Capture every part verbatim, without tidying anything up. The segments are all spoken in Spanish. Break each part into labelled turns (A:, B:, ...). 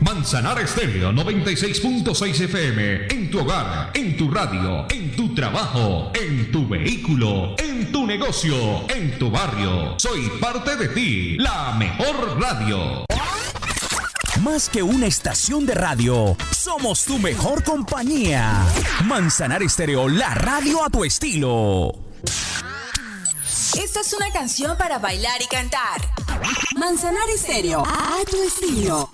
A: Manzanares Estéreo noventa y seis punto seis F M. En tu hogar, en tu radio, en tu trabajo, en tu vehículo, en tu negocio, en tu barrio. Soy parte de ti, la mejor radio.
B: Más que una estación de radio, somos tu mejor compañía. Manzanares Estéreo, la radio a tu estilo.
C: Esta es una canción para bailar y cantar. Manzanares Estéreo, a tu estilo.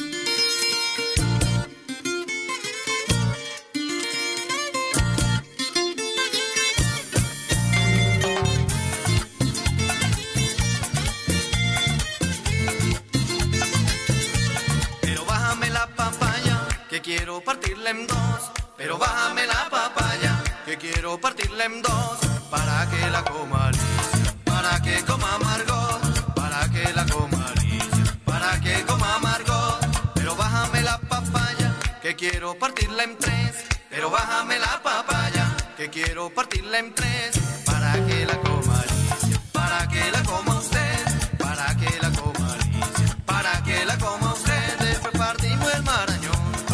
D: Quiero partirla en dos, pero bájame la papaya, que quiero partirla en dos, para que la coma Alicia, para que coma Margot, para que la coma Alicia, para que coma Margot, pero bájame la papaya, que quiero partirla en tres, pero bájame la papaya, que quiero partirla en tres, para que la coma Alicia, para que la coma usted, para que la coma Alicia, para que la coma usted, después partimos el marañón.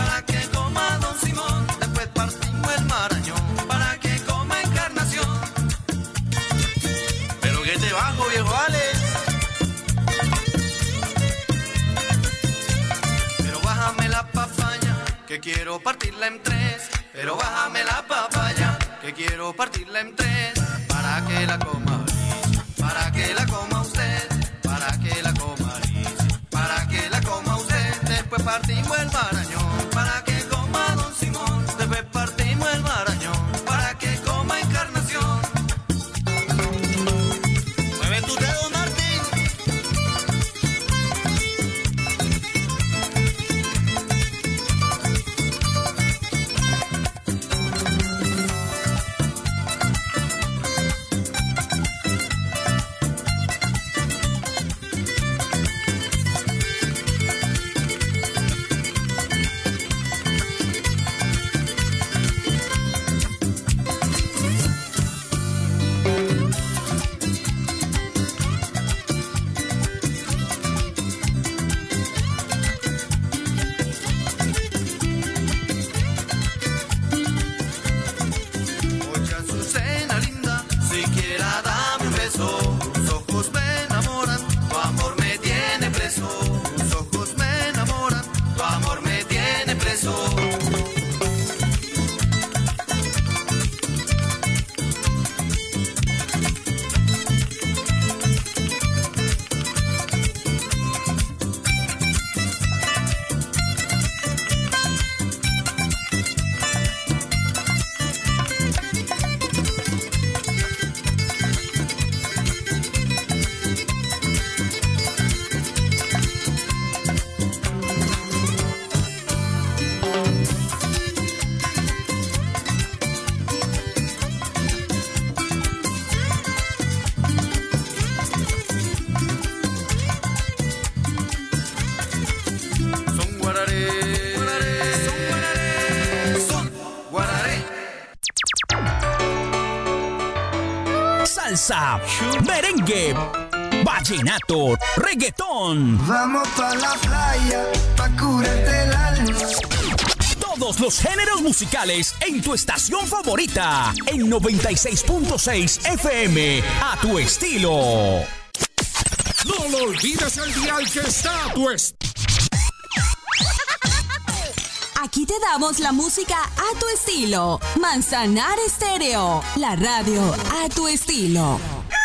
D: Bajo, viejo Alex. Pero bájame la papaya, que quiero partirla en tres. Pero bájame la papaya, que quiero partirla en tres. Para que la coma Alicia, para que la coma usted, para que la coma Alicia, para que la coma usted. Después partimos el marañón, para que coma Don Simón. Después partimos el marañón, para que coma Encarnación.
B: Salsa, merengue, vallenato, reggaetón.
E: Vamos pa' la playa, pa' curarte el alma.
B: Todos los géneros musicales en tu estación favorita, en noventa y seis punto seis F M, a tu estilo.
F: No lo olvides, el dial que está a tu estilo.
C: Aquí te damos la música a tu estilo. Manzanares Estéreo, la radio a tu estilo.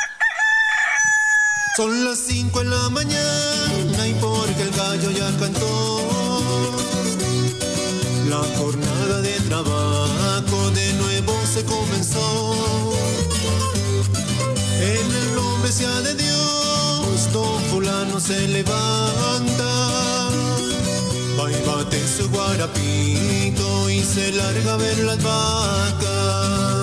G: Son las cinco en la mañana y porque el gallo ya cantó. La jornada de trabajo de nuevo se comenzó. En el nombre sea de Dios, don fulano se levanta. Va y bate su guarapito y se larga a ver las vacas.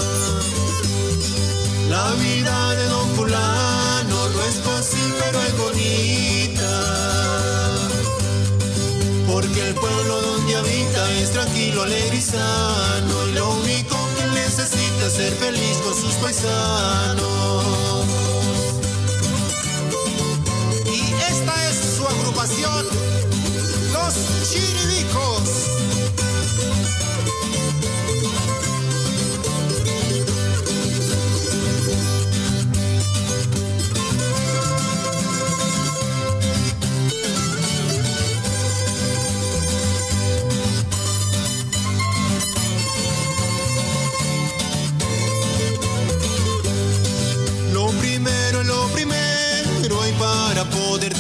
G: La vida de don fulano no es fácil, pero es bonita. Porque el pueblo donde habita es tranquilo, alegre y sano. Y lo único que necesita es ser feliz con sus paisanos. Y esta es su agrupación, Los Chiribicos.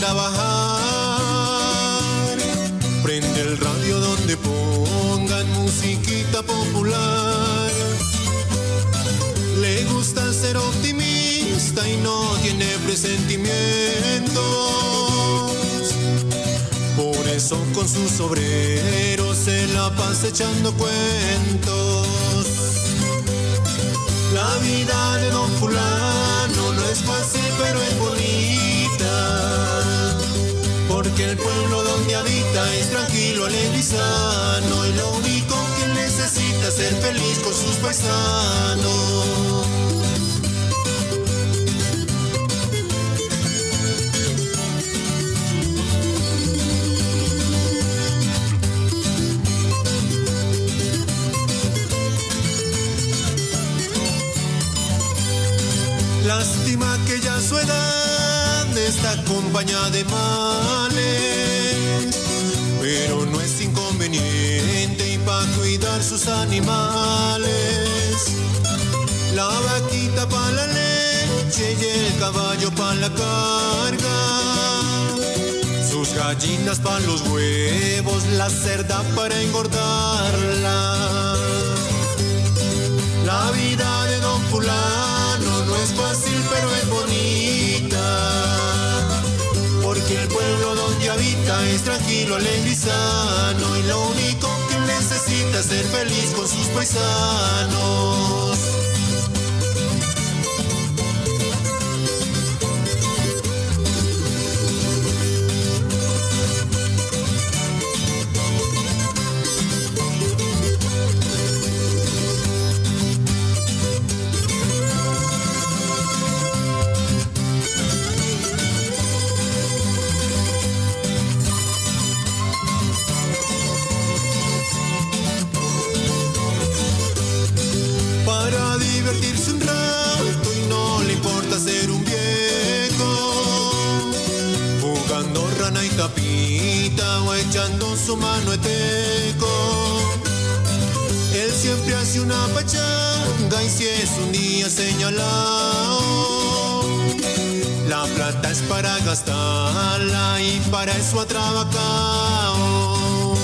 G: trabajar. Prende el radio donde pongan musiquita popular. Le gusta ser optimista y no tiene presentimientos. Por eso con sus obreros se la pasa echando cuentos. La vida de don fulano no es fácil pero es bonita, porque el pueblo donde habita es tranquilo, alegre y sano, y lo único que necesita es ser feliz con sus paisanos. Lástima que ya su edad está acompañada de males, pero no es inconveniente y para cuidar sus animales. La vaquita para la leche y el caballo para la carga, sus gallinas para los huevos, la cerda para engordarla. La vida de don fulano no es fácil pero es bonita, porque el pueblo donde habita es tranquilo, alegre y sano, y lo único que necesita es ser feliz con sus paisanos. Divertirse un rato y no le importa ser un viejo, jugando rana y tapita o echando su mano eteco. Él siempre hace una pachanga y si es un día señalado, la plata es para gastarla y para eso ha trabajado.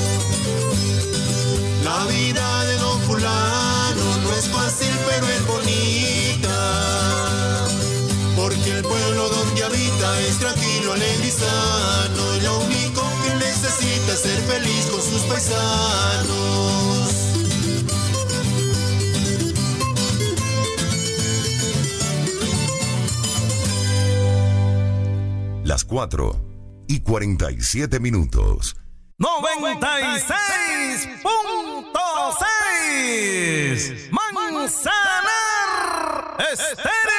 G: La vida de don fulano no es fácil pero es bonita, porque el pueblo donde habita es tranquilo, alegre y sano, y lo único que necesita es ser feliz con sus paisanos.
H: Las cuatro y cuarenta y siete minutos.
B: noventa y seis punto seis Manzanar Estéreo.